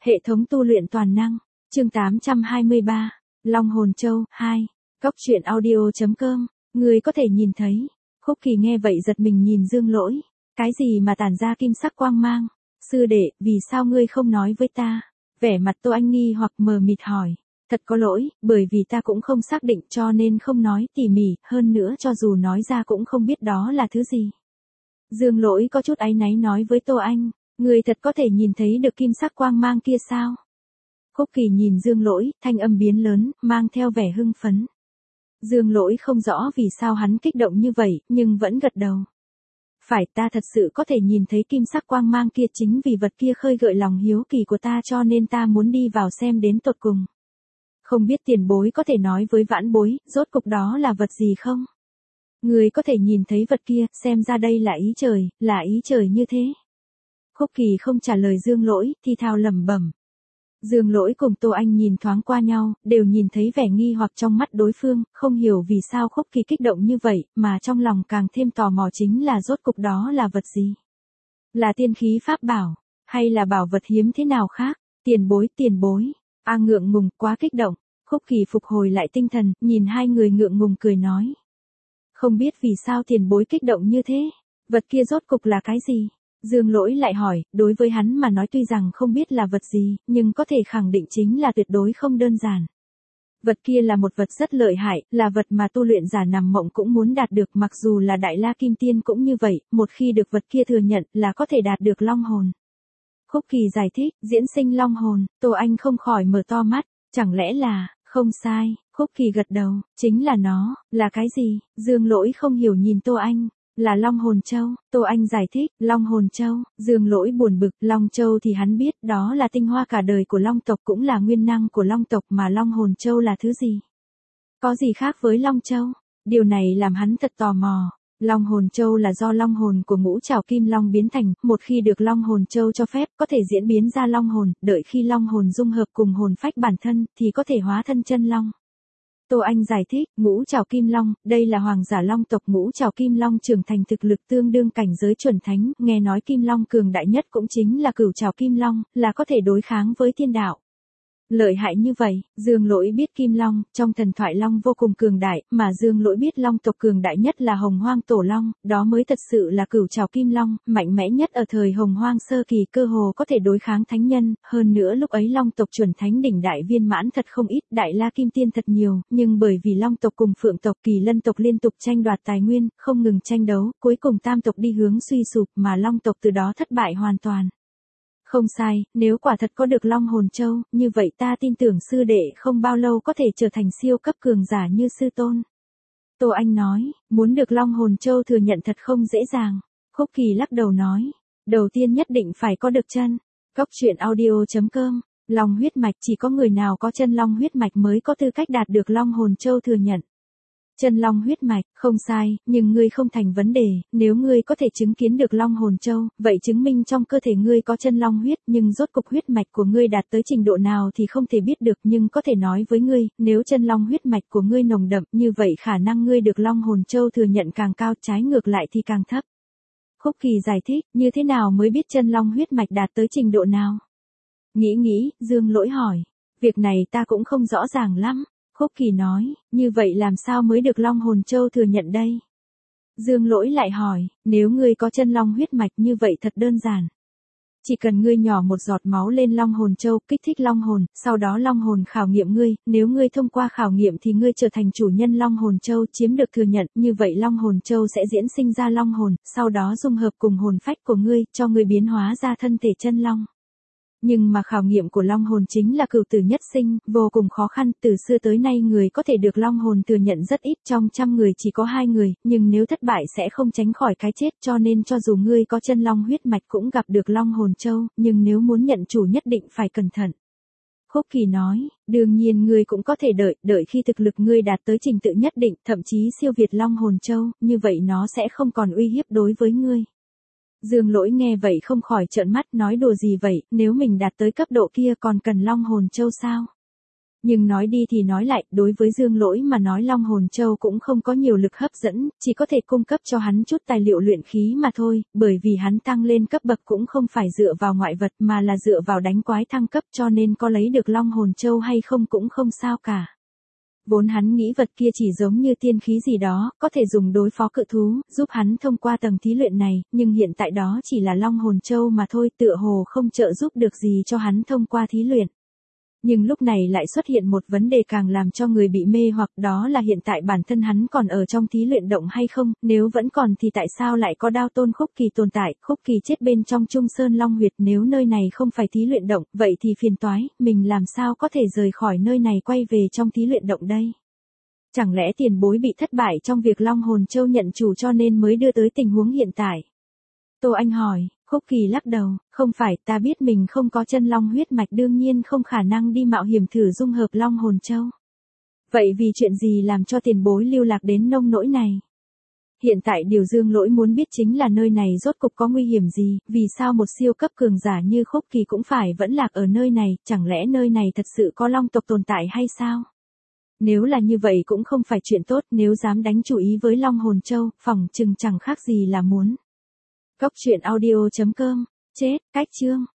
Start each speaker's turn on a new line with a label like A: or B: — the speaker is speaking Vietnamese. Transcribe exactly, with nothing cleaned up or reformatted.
A: Hệ thống tu luyện toàn năng, chương tám trăm hai mươi ba, Long Hồn Châu, hai, Cốc truyện audio.com, người có thể nhìn thấy. Khúc Kỳ nghe vậy giật mình nhìn Dương Lỗi, cái gì mà tản ra kim sắc quang mang, sư đệ, vì sao ngươi không nói với ta? Vẻ mặt Tô Anh nghi hoặc mờ mịt hỏi, thật có lỗi, bởi vì ta cũng không xác định cho nên không nói tỉ mỉ, hơn nữa cho dù nói ra cũng không biết đó là thứ gì. Dương Lỗi có chút áy náy nói với Tô Anh, ngươi thật có thể nhìn thấy được kim sắc quang mang kia sao? Khúc Kỳ nhìn Dương Lỗi, thanh âm biến lớn, mang theo vẻ hưng phấn. Dương Lỗi không rõ vì sao hắn kích động như vậy, nhưng vẫn gật đầu. Phải, ta thật sự có thể nhìn thấy kim sắc quang mang kia, chính vì vật kia khơi gợi lòng hiếu kỳ của ta cho nên ta muốn đi vào xem đến tột cùng. Không biết tiền bối có thể nói với vãn bối, rốt cục đó là vật gì không? Người có thể nhìn thấy vật kia, xem ra đây là ý trời, là ý trời như thế. Khúc Kỳ không trả lời Dương Lỗi, thì thào lẩm bẩm. Dương Lỗi cùng Tô Anh nhìn thoáng qua nhau, đều nhìn thấy vẻ nghi hoặc trong mắt đối phương, không hiểu vì sao Khúc Kỳ kích động như vậy, mà trong lòng càng thêm tò mò chính là rốt cục đó là vật gì? Là tiên khí pháp bảo, hay là bảo vật hiếm thế nào khác? Tiền bối, tiền bối. A ngượng ngùng, quá kích động. Khúc Kỳ phục hồi lại tinh thần, nhìn hai người ngượng ngùng cười nói. Không biết vì sao tiền bối kích động như thế? Vật kia rốt cục là cái gì? Dương Lỗi lại hỏi, đối với hắn mà nói tuy rằng không biết là vật gì, nhưng có thể khẳng định chính là tuyệt đối không đơn giản. Vật kia là một vật rất lợi hại, là vật mà tu luyện giả nằm mộng cũng muốn đạt được, mặc dù là Đại La Kim Tiên cũng như vậy, một khi được vật kia thừa nhận là có thể đạt được long hồn. Khúc Kỳ giải thích, diễn sinh long hồn, Tô Anh không khỏi mở to mắt, chẳng lẽ là, không sai, Khúc Kỳ gật đầu, chính là nó, là cái gì? Dương Lỗi không hiểu nhìn Tô Anh. Là Long Hồn Châu, Tô Anh giải thích, Long Hồn Châu, Dương Lỗi buồn bực, Long Châu thì hắn biết, đó là tinh hoa cả đời của Long tộc cũng là nguyên năng của Long tộc, mà Long Hồn Châu là thứ gì? Có gì khác với Long Châu? Điều này làm hắn thật tò mò. Long Hồn Châu là do long hồn của ngũ trảo kim long biến thành, một khi được Long Hồn Châu cho phép, có thể diễn biến ra long hồn, đợi khi long hồn dung hợp cùng hồn phách bản thân, thì có thể hóa thân chân long. Tô Anh giải thích, ngũ trảo kim long, đây là hoàng giả long tộc, ngũ trảo kim long trưởng thành thực lực tương đương cảnh giới chuẩn thánh, nghe nói kim long cường đại nhất cũng chính là cửu trảo kim long, là có thể đối kháng với thiên đạo. Lợi hại như vậy, Dương Lỗi biết kim long, trong thần thoại long vô cùng cường đại, mà Dương Lỗi biết long tộc cường đại nhất là hồng hoang tổ long, đó mới thật sự là cửu trảo kim long, mạnh mẽ nhất ở thời hồng hoang sơ kỳ, cơ hồ có thể đối kháng thánh nhân, hơn nữa lúc ấy long tộc chuẩn thánh đỉnh đại viên mãn thật không ít, Đại La Kim Tiên thật nhiều, nhưng bởi vì long tộc cùng phượng tộc, kỳ lân tộc liên tục tranh đoạt tài nguyên, không ngừng tranh đấu, cuối cùng tam tộc đi hướng suy sụp mà long tộc từ đó thất bại hoàn toàn. Không sai, nếu quả thật có được Long Hồn Châu, như vậy ta tin tưởng sư đệ không bao lâu có thể trở thành siêu cấp cường giả như sư tôn. Tô Anh nói, muốn được Long Hồn Châu thừa nhận thật không dễ dàng. Khúc Kỳ lắc đầu nói, đầu tiên nhất định phải có được chân. Cốc truyện audio.com, Long huyết mạch, chỉ có người nào có chân long huyết mạch mới có tư cách đạt được Long Hồn Châu thừa nhận. Chân long huyết mạch, không sai, nhưng ngươi không thành vấn đề, nếu ngươi có thể chứng kiến được Long Hồn Châu, vậy chứng minh trong cơ thể ngươi có chân long huyết, nhưng rốt cục huyết mạch của ngươi đạt tới trình độ nào thì không thể biết được, nhưng có thể nói với ngươi, nếu chân long huyết mạch của ngươi nồng đậm, như vậy khả năng ngươi được Long Hồn Châu thừa nhận càng cao, trái ngược lại thì càng thấp. Khúc Kỳ giải thích, như thế nào mới biết chân long huyết mạch đạt tới trình độ nào? Nghĩ nghĩ, Dương Lỗi hỏi, việc này ta cũng không rõ ràng lắm. Khúc Kỳ nói, như vậy làm sao mới được Long Hồn Châu thừa nhận đây? Dương Lỗi lại hỏi, nếu ngươi có chân long huyết mạch như vậy thật đơn giản. Chỉ cần ngươi nhỏ một giọt máu lên Long Hồn Châu, kích thích long hồn, sau đó long hồn khảo nghiệm ngươi, nếu ngươi thông qua khảo nghiệm thì ngươi trở thành chủ nhân Long Hồn Châu, chiếm được thừa nhận, như vậy Long Hồn Châu sẽ diễn sinh ra long hồn, sau đó dung hợp cùng hồn phách của ngươi, cho ngươi biến hóa ra thân thể chân long. Nhưng mà khảo nghiệm của long hồn chính là cửu tử nhất sinh, vô cùng khó khăn, từ xưa tới nay người có thể được long hồn thừa nhận rất ít, trong trăm người chỉ có hai người, nhưng nếu thất bại sẽ không tránh khỏi cái chết, cho nên cho dù ngươi có chân long huyết mạch cũng gặp được Long Hồn Châu, nhưng nếu muốn nhận chủ nhất định phải cẩn thận. Khúc Kỳ nói, đương nhiên ngươi cũng có thể đợi, đợi khi thực lực ngươi đạt tới trình tự nhất định, thậm chí siêu việt Long Hồn Châu, như vậy nó sẽ không còn uy hiếp đối với ngươi. Dương Lỗi nghe vậy không khỏi trợn mắt, nói đùa gì vậy, nếu mình đạt tới cấp độ kia còn cần Long Hồn Châu sao? Nhưng nói đi thì nói lại, đối với Dương Lỗi mà nói Long Hồn Châu cũng không có nhiều lực hấp dẫn, chỉ có thể cung cấp cho hắn chút tài liệu luyện khí mà thôi, bởi vì hắn tăng lên cấp bậc cũng không phải dựa vào ngoại vật mà là dựa vào đánh quái thăng cấp, cho nên có lấy được Long Hồn Châu hay không cũng không sao cả. Vốn hắn nghĩ vật kia chỉ giống như tiên khí gì đó, có thể dùng đối phó cự thú, giúp hắn thông qua tầng thí luyện này, nhưng hiện tại đó chỉ là Long Hồn Châu mà thôi, tựa hồ không trợ giúp được gì cho hắn thông qua thí luyện. Nhưng lúc này lại xuất hiện một vấn đề càng làm cho người bị mê hoặc, đó là hiện tại bản thân hắn còn ở trong thí luyện động hay không, nếu vẫn còn thì tại sao lại có đao tôn Khúc Kỳ tồn tại, Khúc Kỳ chết bên trong Trung Sơn Long Huyệt, nếu nơi này không phải thí luyện động, vậy thì phiền toái, mình làm sao có thể rời khỏi nơi này quay về trong thí luyện động đây? Chẳng lẽ tiền bối bị thất bại trong việc Long Hồn Châu nhận chủ cho nên mới đưa tới tình huống hiện tại? Tô Anh hỏi. Khúc Kỳ lắc đầu, không phải, ta biết mình không có chân long huyết mạch, đương nhiên không khả năng đi mạo hiểm thử dung hợp Long Hồn Châu. Vậy vì chuyện gì làm cho tiền bối lưu lạc đến nông nỗi này? Hiện tại điều Dương Lỗi muốn biết chính là nơi này rốt cục có nguy hiểm gì, vì sao một siêu cấp cường giả như Khúc Kỳ cũng phải vẫn lạc ở nơi này, chẳng lẽ nơi này thật sự có long tộc tồn tại hay sao? Nếu là như vậy cũng không phải chuyện tốt, nếu dám đánh chủ ý với Long Hồn Châu, phỏng chừng chẳng khác gì là muốn. Cốc truyện audio chấm com, chết, cách chương.